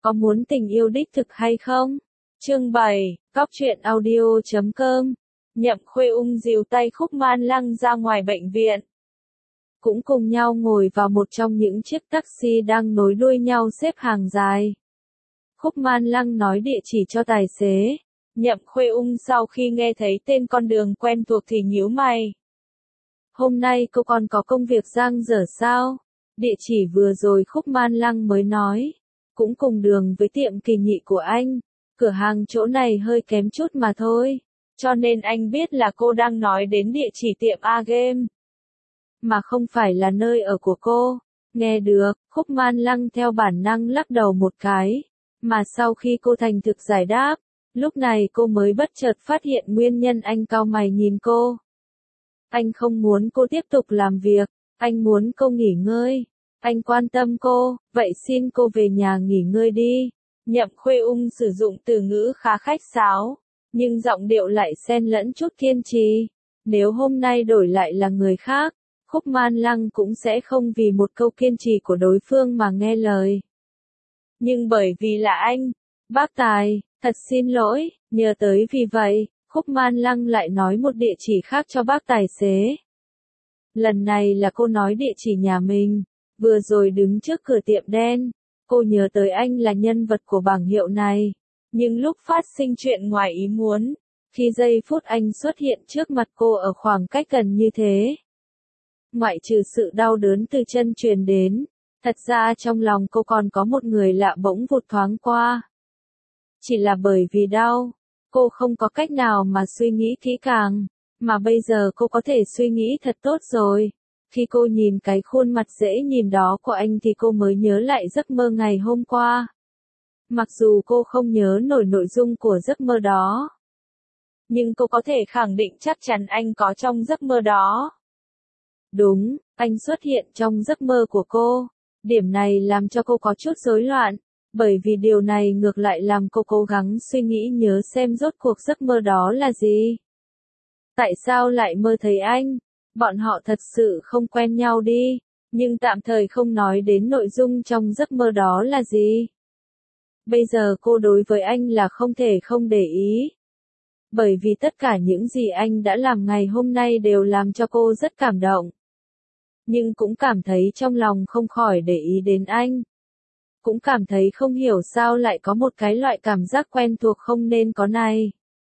Có muốn tình yêu đích thực hay không? Chương 7, Cóc truyện audio.com. Nhậm Khuê Ung dìu tay Khúc Man Lăng ra ngoài bệnh viện. Cũng cùng nhau ngồi vào một trong những chiếc taxi đang nối đuôi nhau xếp hàng dài. Khúc Man Lăng nói địa chỉ cho tài xế. Nhậm Khuê Ung sau khi nghe thấy tên con đường quen thuộc thì nhíu mày. Hôm nay cô còn có công việc dang dở sao? Địa chỉ vừa rồi Khúc Man Lăng mới nói. Cũng cùng đường với tiệm Kỳ Nhị của anh. Cửa hàng chỗ này hơi kém chút mà thôi. Cho nên anh biết là cô đang nói đến địa chỉ tiệm A Game. Mà không phải là nơi ở của cô. Nghe được, Khúc Man Lăng theo bản năng lắc đầu một cái. Mà sau khi cô thành thực giải đáp, lúc này cô mới bất chợt phát hiện nguyên nhân anh cau mày nhìn cô. Anh không muốn cô tiếp tục làm việc, anh muốn cô nghỉ ngơi. Anh quan tâm cô, vậy xin cô về nhà nghỉ ngơi đi. Nhậm Khuê Ung sử dụng từ ngữ khá khách sáo, nhưng giọng điệu lại xen lẫn chút kiên trì. Nếu hôm nay đổi lại là người khác, Khúc Man Lăng cũng sẽ không vì một câu kiên trì của đối phương mà nghe lời. Nhưng bởi vì là anh, bác Tài, thật xin lỗi, nhớ tới vì vậy, Khúc Man Lăng lại nói một địa chỉ khác cho bác tài xế. Lần này là cô nói địa chỉ nhà mình. Vừa rồi đứng trước cửa tiệm đen, cô nhớ tới anh là nhân vật của bảng hiệu này. Nhưng lúc phát sinh chuyện ngoài ý muốn, khi giây phút anh xuất hiện trước mặt cô ở khoảng cách gần như thế. Ngoại trừ sự đau đớn từ chân truyền đến, thật ra trong lòng cô còn có một người lạ bỗng vụt thoáng qua. Chỉ là bởi vì đau, cô không có cách nào mà suy nghĩ kỹ càng, mà bây giờ cô có thể suy nghĩ thật tốt rồi. Khi cô nhìn cái khuôn mặt dễ nhìn đó của anh thì cô mới nhớ lại giấc mơ ngày hôm qua. Mặc dù cô không nhớ nổi nội dung của giấc mơ đó, nhưng cô có thể khẳng định chắc chắn anh có trong giấc mơ đó. Đúng, anh xuất hiện trong giấc mơ của cô. Điểm này làm cho cô có chút rối loạn, bởi vì điều này ngược lại làm cô cố gắng suy nghĩ nhớ xem rốt cuộc giấc mơ đó là gì. Tại sao lại mơ thấy anh? Bọn họ thật sự không quen nhau đi, nhưng tạm thời không nói đến nội dung trong giấc mơ đó là gì. Bây giờ cô đối với anh là không thể không để ý. Bởi vì tất cả những gì anh đã làm ngày hôm nay đều làm cho cô rất cảm động. Nhưng cũng cảm thấy trong lòng không khỏi để ý đến anh. Cũng cảm thấy không hiểu sao lại có một cái loại cảm giác quen thuộc không nên có này.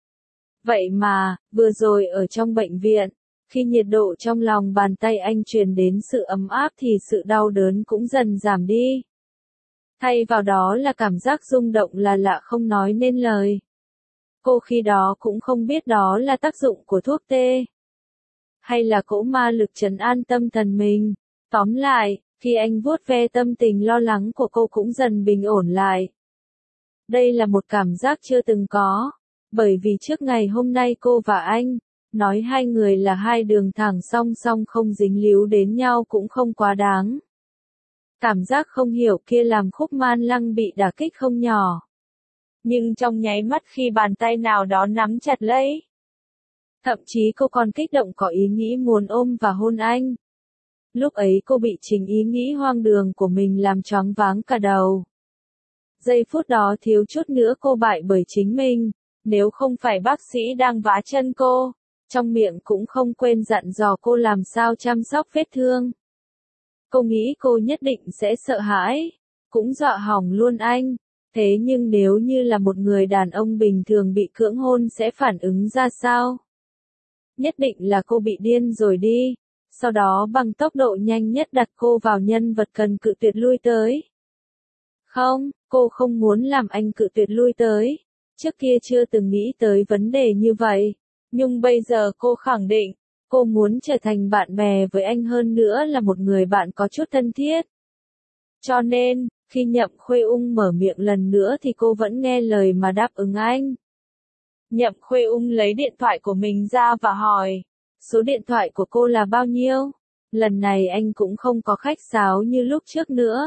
Vậy mà, vừa rồi ở trong bệnh viện, khi nhiệt độ trong lòng bàn tay anh truyền đến sự ấm áp thì sự đau đớn cũng dần giảm đi. Thay vào đó là cảm giác rung động là lạ không nói nên lời. Cô khi đó cũng không biết đó là tác dụng của thuốc tê, hay là cỗ ma lực trấn an tâm thần mình. Tóm lại, khi anh vuốt ve tâm tình lo lắng của cô cũng dần bình ổn lại. Đây là một cảm giác chưa từng có, bởi vì trước ngày hôm nay cô và anh, nói hai người là hai đường thẳng song song không dính líu đến nhau cũng không quá đáng. Cảm giác không hiểu kia làm Khúc Man Lăng bị đả kích không nhỏ. Nhưng trong nháy mắt khi bàn tay nào đó nắm chặt lấy, thậm chí cô còn kích động có ý nghĩ muốn ôm và hôn anh. Lúc ấy cô bị chính ý nghĩ hoang đường của mình làm choáng váng cả đầu. Giây phút đó thiếu chút nữa cô bại bởi chính mình, nếu không phải bác sĩ đang vá chân cô, trong miệng cũng không quên dặn dò cô làm sao chăm sóc vết thương. Cô nghĩ cô nhất định sẽ sợ hãi, cũng dọa hỏng luôn anh. Thế nhưng nếu như là một người đàn ông bình thường bị cưỡng hôn sẽ phản ứng ra sao? Nhất định là cô bị điên rồi đi. Sau đó bằng tốc độ nhanh nhất đặt cô vào nhân vật cần cự tuyệt lui tới. Không, cô không muốn làm anh cự tuyệt lui tới. Trước kia chưa từng nghĩ tới vấn đề như vậy. Nhưng bây giờ cô khẳng định, cô muốn trở thành bạn bè với anh hơn nữa là một người bạn có chút thân thiết. Cho nên, khi Nhậm Khuê Ung mở miệng lần nữa thì cô vẫn nghe lời mà đáp ứng anh. Nhậm Khuê Ung lấy điện thoại của mình ra và hỏi, số điện thoại của cô là bao nhiêu? Lần này anh cũng không có khách sáo như lúc trước nữa.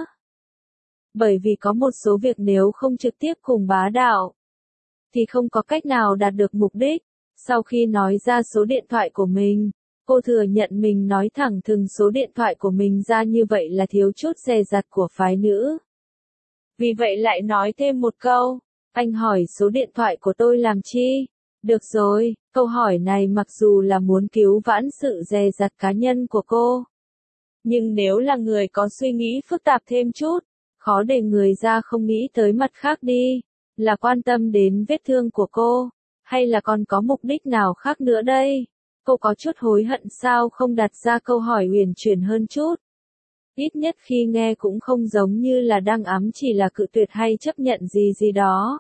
Bởi vì có một số việc nếu không trực tiếp cùng bá đạo, thì không có cách nào đạt được mục đích. Sau khi nói ra số điện thoại của mình, cô thừa nhận mình nói thẳng thừng số điện thoại của mình ra như vậy là thiếu chút dè dặt của phái nữ. Vì vậy lại nói thêm một câu, anh hỏi số điện thoại của tôi làm chi? Được rồi, câu hỏi này mặc dù là muốn cứu vãn sự dè dặt cá nhân của cô. Nhưng nếu là người có suy nghĩ phức tạp thêm chút, khó để người ra không nghĩ tới mặt khác đi, là quan tâm đến vết thương của cô, hay là còn có mục đích nào khác nữa đây? Cô có chút hối hận sao không đặt ra câu hỏi uyển chuyển hơn chút. Ít nhất khi nghe cũng không giống như là đang ám chỉ là cự tuyệt hay chấp nhận gì gì đó.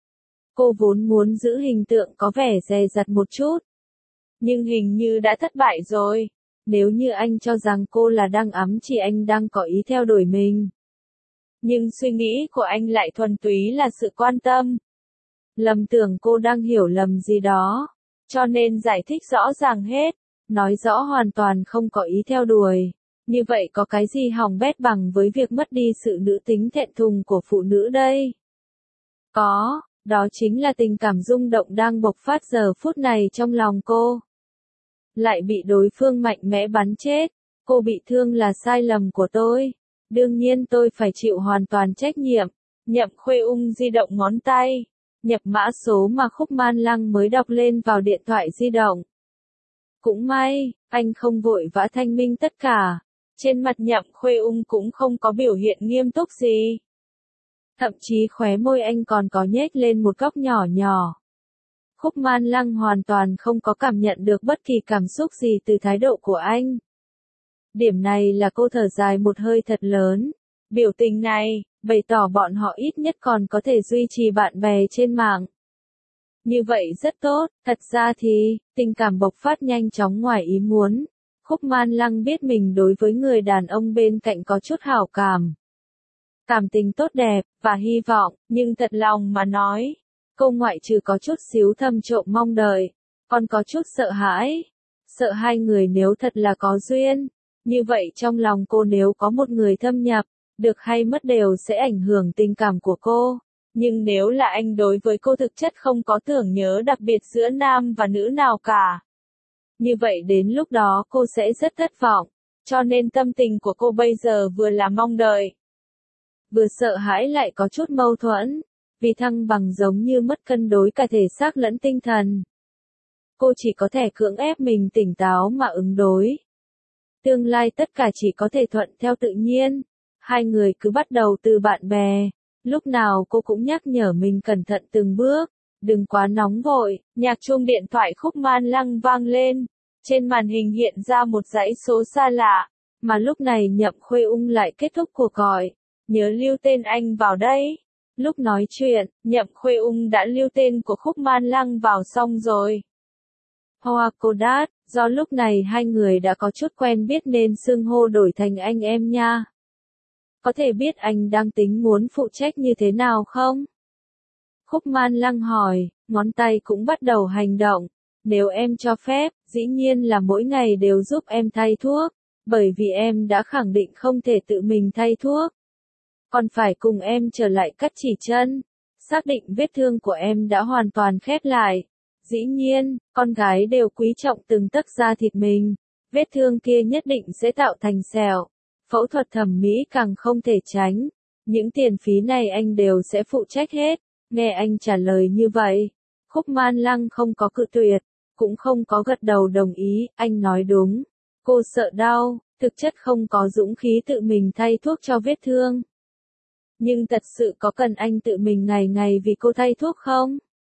Cô vốn muốn giữ hình tượng có vẻ dè dặt một chút. Nhưng hình như đã thất bại rồi. Nếu như anh cho rằng cô là đang ám chỉ anh đang có ý theo đuổi mình. Nhưng suy nghĩ của anh lại thuần túy là sự quan tâm. Lầm tưởng cô đang hiểu lầm gì đó. Cho nên giải thích rõ ràng hết. Nói rõ hoàn toàn không có ý theo đuổi. Như vậy có cái gì hỏng bét bằng với việc mất đi sự nữ tính thẹn thùng của phụ nữ đây? Có, đó chính là tình cảm rung động đang bộc phát giờ phút này trong lòng cô. Lại bị đối phương mạnh mẽ bắn chết. Cô bị thương là sai lầm của tôi. Đương nhiên tôi phải chịu hoàn toàn trách nhiệm. Nhậm Khuê Ung di động ngón tay. Nhập mã số mà Khúc Man Lăng mới đọc lên vào điện thoại di động. Cũng may, anh không vội vã thanh minh tất cả. Trên mặt Nhậm Khuê Ung cũng không có biểu hiện nghiêm túc gì. Thậm chí khóe môi anh còn có nhếch lên một góc nhỏ nhỏ. Khúc Man Lăng hoàn toàn không có cảm nhận được bất kỳ cảm xúc gì từ thái độ của anh. Điểm này là cô thở dài một hơi thật lớn. Biểu tình này, bày tỏ bọn họ ít nhất còn có thể duy trì bạn bè trên mạng. Như vậy rất tốt, thật ra thì, tình cảm bộc phát nhanh chóng ngoài ý muốn. Khúc Man Lăng biết mình đối với người đàn ông bên cạnh có chút hảo cảm. Cảm tình tốt đẹp, và hy vọng, nhưng thật lòng mà nói. Cô ngoại trừ có chút xíu thầm trộm mong đợi, còn có chút sợ hãi. Sợ hai người nếu thật là có duyên. Như vậy trong lòng cô nếu có một người thâm nhập, được hay mất đều sẽ ảnh hưởng tình cảm của cô. Nhưng nếu là anh đối với cô thực chất không có tưởng nhớ đặc biệt giữa nam và nữ nào cả. Như vậy đến lúc đó cô sẽ rất thất vọng. Cho nên tâm tình của cô bây giờ vừa là mong đợi, vừa sợ hãi lại có chút mâu thuẫn. Vì thăng bằng giống như mất cân đối cả thể xác lẫn tinh thần. Cô chỉ có thể cưỡng ép mình tỉnh táo mà ứng đối. Tương lai tất cả chỉ có thể thuận theo tự nhiên. Hai người cứ bắt đầu từ bạn bè. Lúc nào cô cũng nhắc nhở mình cẩn thận từng bước. Đừng quá nóng vội. Nhạc chuông điện thoại Khúc Man Lăng vang lên. Trên màn hình hiện ra một dãy số xa lạ. Mà lúc này Nhậm Khuê Ung lại kết thúc cuộc gọi. Nhớ lưu tên anh vào đây. Lúc nói chuyện, Nhậm Khuê Ung đã lưu tên của Khúc Man Lăng vào xong rồi. Hoa Kodat, do lúc này hai người đã có chút quen biết nên xưng hô đổi thành anh em nha. Có thể biết anh đang tính muốn phụ trách như thế nào không? Khúc Man Lăng hỏi, ngón tay cũng bắt đầu hành động. Nếu em cho phép, dĩ nhiên là mỗi ngày đều giúp em thay thuốc, bởi vì em đã khẳng định không thể tự mình thay thuốc. Còn phải cùng em trở lại cắt chỉ chân, xác định vết thương của em đã hoàn toàn khép lại. Dĩ nhiên, con gái đều quý trọng từng tấc da thịt mình, vết thương kia nhất định sẽ tạo thành sẹo. Phẫu thuật thẩm mỹ càng không thể tránh. Những tiền phí này anh đều sẽ phụ trách hết. Nghe anh trả lời như vậy, Khúc Man Lăng không có cự tuyệt, cũng không có gật đầu đồng ý, anh nói đúng. Cô sợ đau, thực chất không có dũng khí tự mình thay thuốc cho vết thương. Nhưng thật sự có cần anh tự mình ngày ngày vì cô thay thuốc không?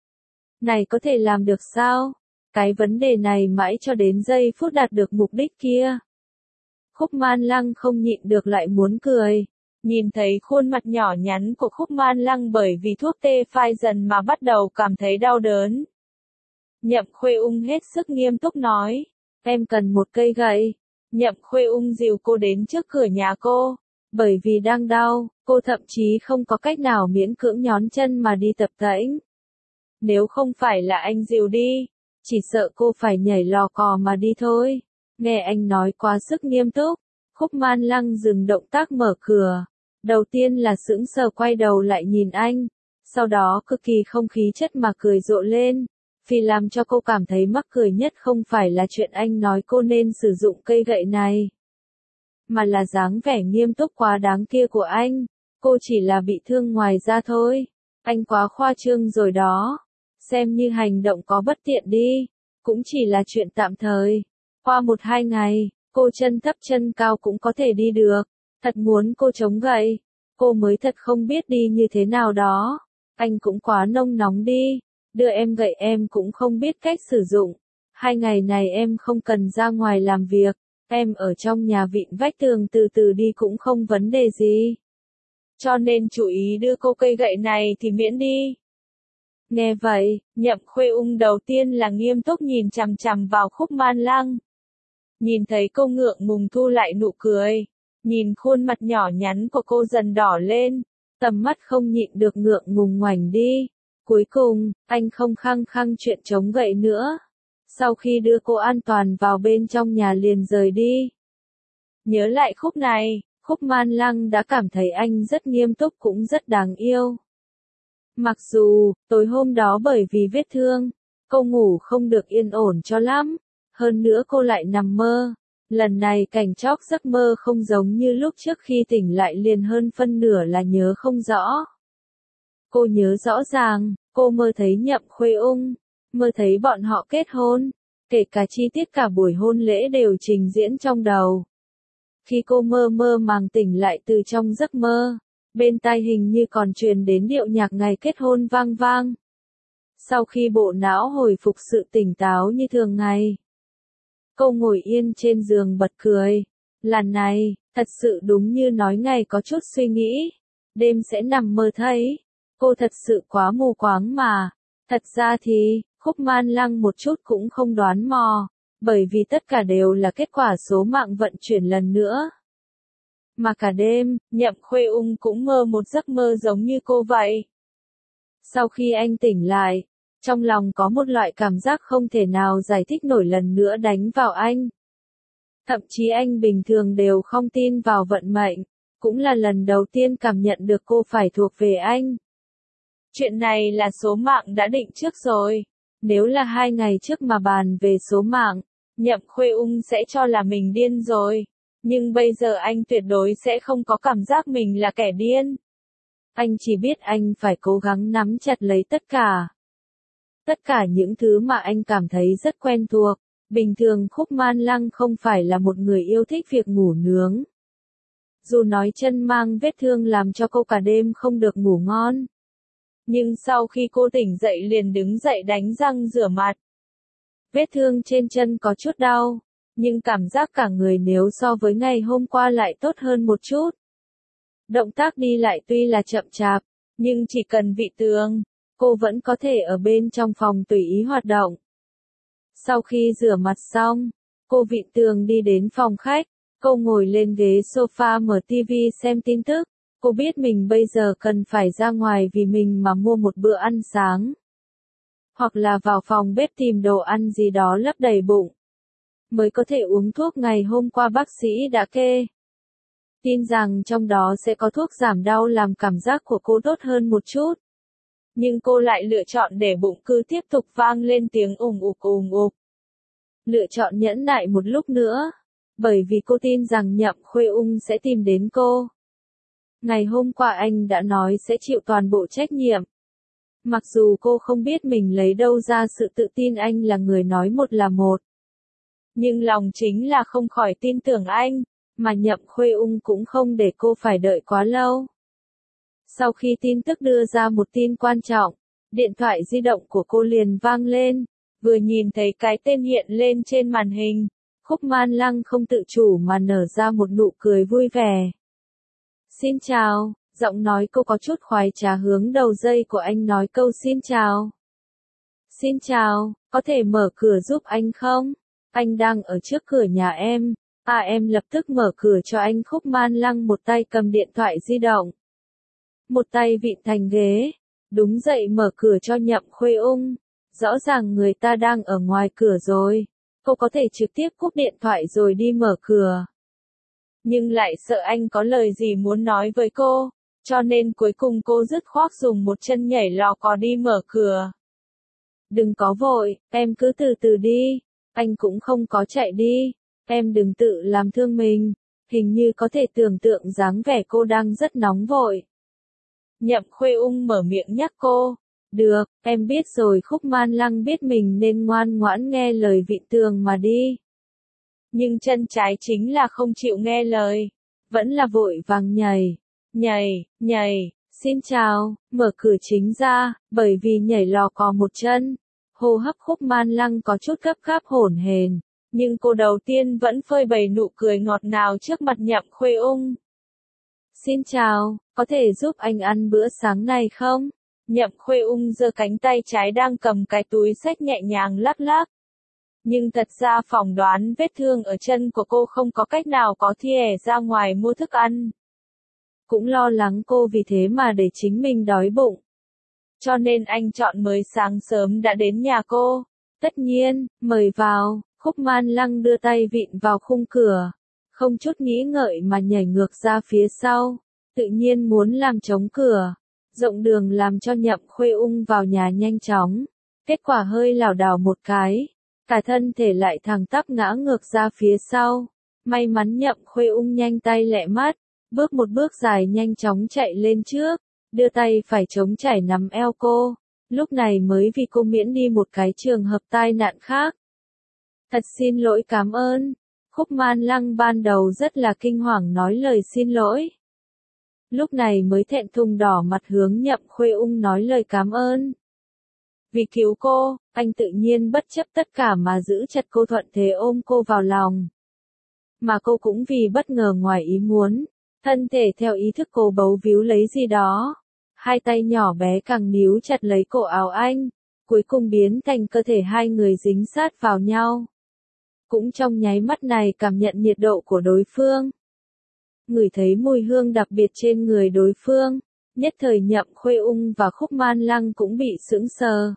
Này có thể làm được sao? Cái vấn đề này mãi cho đến giây phút đạt được mục đích kia. Khúc Man Lăng không nhịn được lại muốn cười. Nhìn thấy khuôn mặt nhỏ nhắn của Khúc Man Lăng bởi vì thuốc tê phai dần mà bắt đầu cảm thấy đau đớn. Nhậm Khuê Ung hết sức nghiêm túc nói. Em cần một cây gậy. Nhậm Khuê Ung dìu cô đến trước cửa nhà cô. Bởi vì đang đau, cô thậm chí không có cách nào miễn cưỡng nhón chân mà đi tập tễnh. Nếu không phải là anh dìu đi, chỉ sợ cô phải nhảy lò cò mà đi thôi. Nghe anh nói quá sức nghiêm túc, Khúc Man Lăng dừng động tác mở cửa. Đầu tiên là sững sờ quay đầu lại nhìn anh, sau đó cực kỳ không khí chất mà cười rộ lên. Vì làm cho cô cảm thấy mắc cười nhất không phải là chuyện anh nói cô nên sử dụng cây gậy này, mà là dáng vẻ nghiêm túc quá đáng kia của anh. Cô chỉ là bị thương ngoài da thôi. Anh quá khoa trương rồi đó. Xem như hành động có bất tiện đi. Cũng chỉ là chuyện tạm thời. Qua 1-2 ngày, cô chân thấp chân cao cũng có thể đi được. Thật muốn cô chống gậy. Cô mới thật không biết đi như thế nào đó. Anh cũng quá nông nóng đi. Đưa em gậy em cũng không biết cách sử dụng. 2 ngày này em không cần ra ngoài làm việc. Em ở trong nhà vịn vách tường từ từ đi cũng không vấn đề gì. Cho nên chủ ý đưa cô cây gậy này thì miễn đi. Nghe vậy, Nhậm Khuê Ung đầu tiên là nghiêm túc nhìn chằm chằm vào Khúc Man Lăng. Nhìn thấy cô ngượng ngùng thu lại nụ cười. Nhìn khuôn mặt nhỏ nhắn của cô dần đỏ lên. Tầm mắt không nhịn được ngượng ngùng ngoảnh đi. Cuối cùng, anh không khăng khăng chuyện chống gậy nữa. Sau khi đưa cô an toàn vào bên trong nhà liền rời đi. Nhớ lại khúc này, Khúc Man Lăng đã cảm thấy anh rất nghiêm túc cũng rất đáng yêu. Mặc dù, tối hôm đó bởi vì vết thương, cô ngủ không được yên ổn cho lắm. Hơn nữa cô lại nằm mơ. Lần này cảnh chóc giấc mơ không giống như lúc trước khi tỉnh lại liền hơn phân nửa là nhớ không rõ. Cô nhớ rõ ràng, cô mơ thấy Nhậm Khuê Ung, mơ thấy bọn họ kết hôn, kể cả chi tiết cả buổi hôn lễ đều trình diễn trong đầu. Khi cô mơ mơ màng tỉnh lại từ trong giấc mơ, bên tai hình như còn truyền đến điệu nhạc ngày kết hôn vang vang. Sau khi bộ não hồi phục sự tỉnh táo như thường ngày, cô ngồi yên trên giường bật cười. Lần này, thật sự đúng như nói ngày có chút suy nghĩ, đêm sẽ nằm mơ thấy. Cô thật sự quá mù quáng mà. Thật ra thì, Khúc Man Lăng một chút cũng không đoán mò, bởi vì tất cả đều là kết quả số mạng vận chuyển lần nữa. Mà cả đêm, Nhậm Khuê Ung cũng mơ một giấc mơ giống như cô vậy. Sau khi anh tỉnh lại, trong lòng có một loại cảm giác không thể nào giải thích nổi lần nữa đánh vào anh. Thậm chí anh bình thường đều không tin vào vận mệnh, cũng là lần đầu tiên cảm nhận được cô phải thuộc về anh. Chuyện này là số mạng đã định trước rồi. Nếu là 2 ngày trước mà bàn về số mạng, Nhậm Khuê Ung sẽ cho là mình điên rồi. Nhưng bây giờ anh tuyệt đối sẽ không có cảm giác mình là kẻ điên. Anh chỉ biết anh phải cố gắng nắm chặt lấy tất cả. Tất cả những thứ mà anh cảm thấy rất quen thuộc. Bình thường Khúc Man Lăng không phải là một người yêu thích việc ngủ nướng. Dù nói chân mang vết thương làm cho cô cả đêm không được ngủ ngon. Nhưng sau khi cô tỉnh dậy liền đứng dậy đánh răng rửa mặt. Vết thương trên chân có chút đau, nhưng cảm giác cả người nếu so với ngày hôm qua lại tốt hơn một chút. Động tác đi lại tuy là chậm chạp, nhưng chỉ cần vị tường, cô vẫn có thể ở bên trong phòng tùy ý hoạt động. Sau khi rửa mặt xong, cô vịn tường đi đến phòng khách, cô ngồi lên ghế sofa mở tivi xem tin tức. Cô biết mình bây giờ cần phải ra ngoài vì mình mà mua một bữa ăn sáng. Hoặc là vào phòng bếp tìm đồ ăn gì đó lấp đầy bụng. Mới có thể uống thuốc ngày hôm qua bác sĩ đã kê. Tin rằng trong đó sẽ có thuốc giảm đau làm cảm giác của cô tốt hơn một chút. Nhưng cô lại lựa chọn để bụng cứ tiếp tục vang lên tiếng ùng ục ùng ục. Lựa chọn nhẫn nại một lúc nữa. Bởi vì cô tin rằng Nhậm Khuê Ung sẽ tìm đến cô. Ngày hôm qua anh đã nói sẽ chịu toàn bộ trách nhiệm. Mặc dù cô không biết mình lấy đâu ra sự tự tin anh là người nói một là một. Nhưng lòng chính là không khỏi tin tưởng anh, mà Nhậm Khuê Ung cũng không để cô phải đợi quá lâu. Sau khi tin tức đưa ra một tin quan trọng, điện thoại di động của cô liền vang lên, vừa nhìn thấy cái tên hiện lên trên màn hình, Khúc Man Lăng không tự chủ mà nở ra một nụ cười vui vẻ. Xin chào, giọng nói cô có chút khoái trá hướng đầu dây của anh nói câu xin chào. Xin chào, có thể mở cửa giúp anh không? Anh đang ở trước cửa nhà em. Em lập tức mở cửa cho anh. Khúc Man Lăng một tay cầm điện thoại di động. Một tay vịn thành ghế. Đúng dậy mở cửa cho Nhậm Khuê Ung. Rõ ràng người ta đang ở ngoài cửa rồi. Cô có thể trực tiếp cúp điện thoại rồi đi mở cửa. Nhưng lại sợ anh có lời gì muốn nói với cô, cho nên cuối cùng cô dứt khoát dùng một chân nhảy lò cò đi mở cửa. Đừng có vội, em cứ từ từ đi, anh cũng không có chạy đi, em đừng tự làm thương mình. Hình như có thể tưởng tượng dáng vẻ cô đang rất nóng vội. Nhậm Khuê Ung mở miệng nhắc cô. Được, em biết rồi. Khúc Man Lăng biết mình nên ngoan ngoãn nghe lời Vịn Tường mà đi. Nhưng chân trái chính là không chịu nghe lời. Vẫn là vội vàng nhảy. Nhảy, xin chào, mở cửa chính ra, bởi vì nhảy lò cò một chân. Hô hấp Khúc Man Lăng có chút gấp gáp hổn hển, nhưng cô đầu tiên vẫn phơi bày nụ cười ngọt ngào trước mặt Nhậm Khuê Ung. Xin chào, có thể giúp anh ăn bữa sáng này không? Nhậm Khuê Ung giơ cánh tay trái đang cầm cái túi xách nhẹ nhàng lắc lắc. Nhưng thật ra phỏng đoán vết thương ở chân của cô không có cách nào có thể ra ngoài mua thức ăn. Cũng lo lắng cô vì thế mà để chính mình đói bụng. Cho nên anh chọn mới sáng sớm đã đến nhà cô. Tất nhiên, mời vào. Khúc Man Lăng đưa tay vịn vào khung cửa. Không chút nghĩ ngợi mà nhảy ngược ra phía sau. Tự nhiên muốn làm trống cửa. Rộng đường làm cho Nhậm Khuê Ung vào nhà nhanh chóng. Kết quả hơi lảo đảo một cái. Cả thân thể lại thẳng tắp ngã ngược ra phía sau. May mắn Nhậm Khuê Ung nhanh tay lẹ mắt. Bước một bước dài nhanh chóng chạy lên trước. Đưa tay phải chống chảy nắm eo cô. Lúc này mới vì cô miễn đi một cái trường hợp tai nạn khác. Thật xin lỗi, cảm ơn. Khúc Man Lăng ban đầu rất là kinh hoàng nói lời xin lỗi. Lúc này mới thẹn thùng đỏ mặt hướng Nhậm Khuê Ung nói lời cảm ơn. Vì cứu cô, anh tự nhiên bất chấp tất cả mà giữ chặt cô, thuận thế ôm cô vào lòng. Mà cô cũng vì bất ngờ ngoài ý muốn, thân thể theo ý thức cô bấu víu lấy gì đó. Hai tay nhỏ bé càng níu chặt lấy cổ áo anh, cuối cùng biến thành cơ thể hai người dính sát vào nhau. Cũng trong nháy mắt này cảm nhận nhiệt độ của đối phương. Ngửi thấy mùi hương đặc biệt trên người đối phương, nhất thời Nhậm Khuê Ung và Khúc Man Lăng cũng bị sững sờ.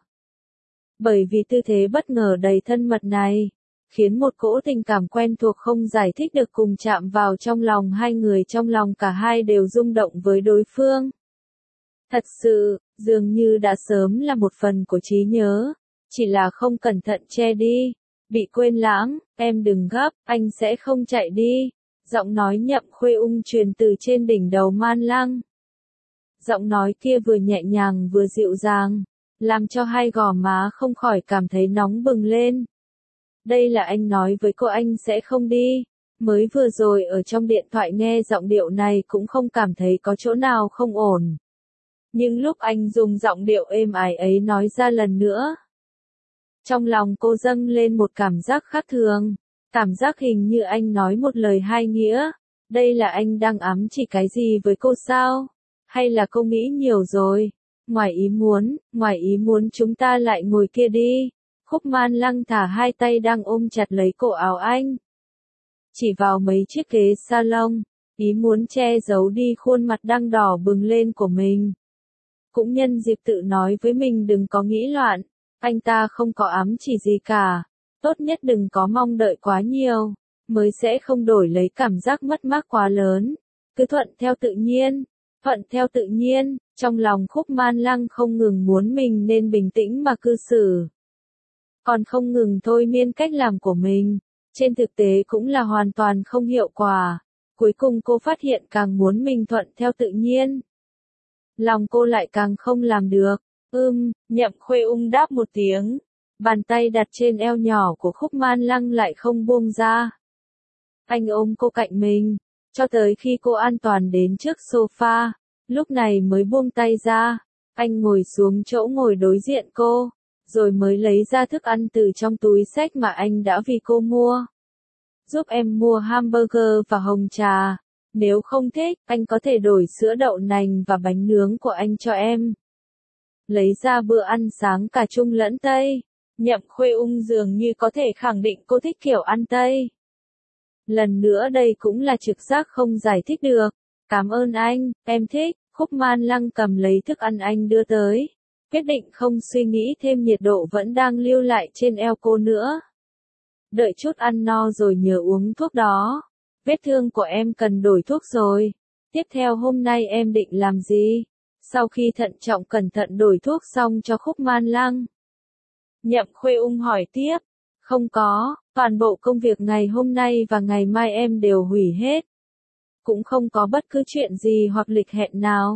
Bởi vì tư thế bất ngờ đầy thân mật này, khiến một cỗ tình cảm quen thuộc không giải thích được cùng chạm vào trong lòng hai người, trong lòng cả hai đều rung động với đối phương. Thật sự, dường như đã sớm là một phần của trí nhớ, chỉ là không cẩn thận che đi, bị quên lãng. Em đừng gấp, anh sẽ không chạy đi. Giọng nói Nhậm Khuê Ung truyền từ trên đỉnh đầu Man Lăng. Giọng nói kia vừa nhẹ nhàng vừa dịu dàng, làm cho hai gò má không khỏi cảm thấy nóng bừng lên. Đây là anh nói với cô anh sẽ không đi. Mới vừa rồi ở trong điện thoại nghe giọng điệu này cũng không cảm thấy có chỗ nào không ổn. Nhưng lúc anh dùng giọng điệu êm ái ấy nói ra lần nữa, trong lòng cô dâng lên một cảm giác khác thường. Cảm giác hình như anh nói một lời hai nghĩa. Đây là anh đang ám chỉ cái gì với cô sao? Hay là cô nghĩ nhiều rồi? Ngoài ý muốn chúng ta lại ngồi kia đi. Khúc Man Lăng thả hai tay đang ôm chặt lấy cổ áo anh. Chỉ vào mấy chiếc ghế salon, ý muốn che giấu đi khuôn mặt đang đỏ bừng lên của mình. Cũng nhân dịp tự nói với mình đừng có nghĩ loạn, anh ta không có ám chỉ gì cả. Tốt nhất đừng có mong đợi quá nhiều, mới sẽ không đổi lấy cảm giác mất mát quá lớn. Cứ thuận theo tự nhiên, trong lòng Khúc Man Lăng không ngừng muốn mình nên bình tĩnh mà cư xử. Còn không ngừng thôi miên cách làm của mình, trên thực tế cũng là hoàn toàn không hiệu quả. Cuối cùng cô phát hiện càng muốn mình thuận theo tự nhiên, lòng cô lại càng không làm được. Nhậm Khuê Ung đáp một tiếng. Bàn tay đặt trên eo nhỏ của Khúc Man Lăng lại không buông ra. Anh ôm cô cạnh mình, cho tới khi cô an toàn đến trước sofa, lúc này mới buông tay ra. Anh ngồi xuống chỗ ngồi đối diện cô, rồi mới lấy ra thức ăn từ trong túi xách mà anh đã vì cô mua. Giúp em mua hamburger và hồng trà. Nếu không thích, anh có thể đổi sữa đậu nành và bánh nướng của anh cho em. Lấy ra bữa ăn sáng cả Trung lẫn Tây. Nhậm Khuê Ung dường như có thể khẳng định cô thích kiểu ăn Tây. Lần nữa đây cũng là trực giác không giải thích được. Cảm ơn anh, em thích. Khúc Man Lăng cầm lấy thức ăn anh đưa tới. Quyết định không suy nghĩ thêm, nhiệt độ vẫn đang lưu lại trên eo cô nữa. Đợi chút ăn no rồi nhớ uống thuốc đó. Vết thương của em cần đổi thuốc rồi. Tiếp theo hôm nay em định làm gì? Sau khi thận trọng cẩn thận đổi thuốc xong cho Khúc Man Lăng, Nhậm Khuê Ung hỏi tiếp. Không có, toàn bộ công việc ngày hôm nay và ngày mai em đều hủy hết. Cũng không có bất cứ chuyện gì hoặc lịch hẹn nào.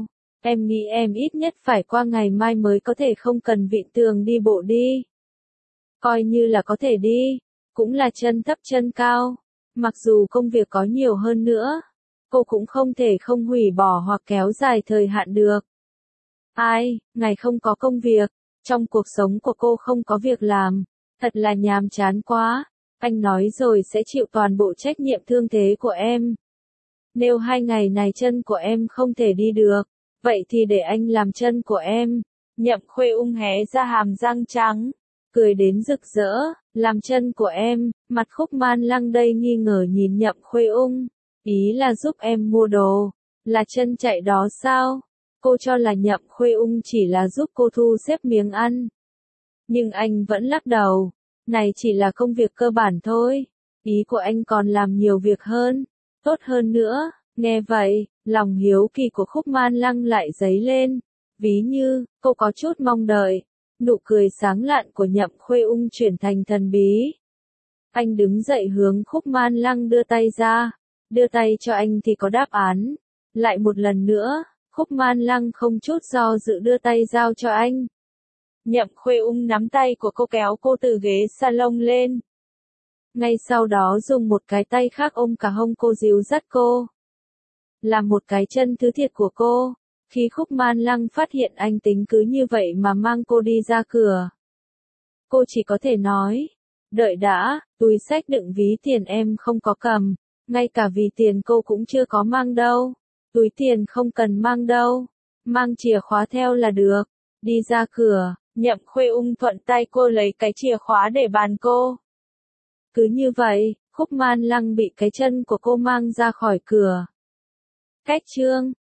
Em nghĩ em ít nhất phải qua ngày mai mới có thể không cần vịn tường đi bộ đi. Coi như là có thể đi, cũng là chân thấp chân cao. Mặc dù công việc có nhiều hơn nữa, cô cũng không thể không hủy bỏ hoặc kéo dài thời hạn được. Ai, ngày không có công việc, trong cuộc sống của cô không có việc làm, thật là nhàm chán quá. Anh nói rồi sẽ chịu toàn bộ trách nhiệm thương thế của em. Nếu 2 ngày này chân của em không thể đi được, vậy thì để anh làm chân của em. Nhậm Khuê Ung hé ra hàm răng trắng, cười đến rực rỡ, làm chân của em. Mặt Khúc Man Lăng đây nghi ngờ nhìn Nhậm Khuê Ung, ý là giúp em mua đồ, là chân chạy đó sao? Cô cho là Nhậm Khuê Ung chỉ là giúp cô thu xếp miếng ăn. Nhưng anh vẫn lắc đầu, này chỉ là công việc cơ bản thôi, ý của anh còn làm nhiều việc hơn, tốt hơn nữa. Nghe vậy, lòng hiếu kỳ của Khúc Man Lăng lại dấy lên, ví như, cô có chút mong đợi. Nụ cười sáng lạn của Nhậm Khuê Ung chuyển thành thần bí. Anh đứng dậy hướng Khúc Man Lăng đưa tay ra, đưa tay cho anh thì có đáp án. Lại một lần nữa, Khúc Man Lăng không chút do dự đưa tay giao cho anh. Nhậm Khuê Ung nắm tay của cô kéo cô từ ghế salon lên. Ngay sau đó dùng một cái tay khác ôm cả hông cô dìu dắt cô. Là một cái chân thứ thiệt của cô. Khi Khúc Man Lăng phát hiện anh tính cứ như vậy mà mang cô đi ra cửa, cô chỉ có thể nói, đợi đã, túi xách đựng ví tiền em không có cầm, ngay cả ví tiền cô cũng chưa có mang đâu, túi tiền không cần mang đâu, mang chìa khóa theo là được. Đi ra cửa, Nhậm Khuê Ung thuận tay cô lấy cái chìa khóa để bàn cô. Cứ như vậy, Khúc Man Lăng bị cái chân của cô mang ra khỏi cửa. Kết chương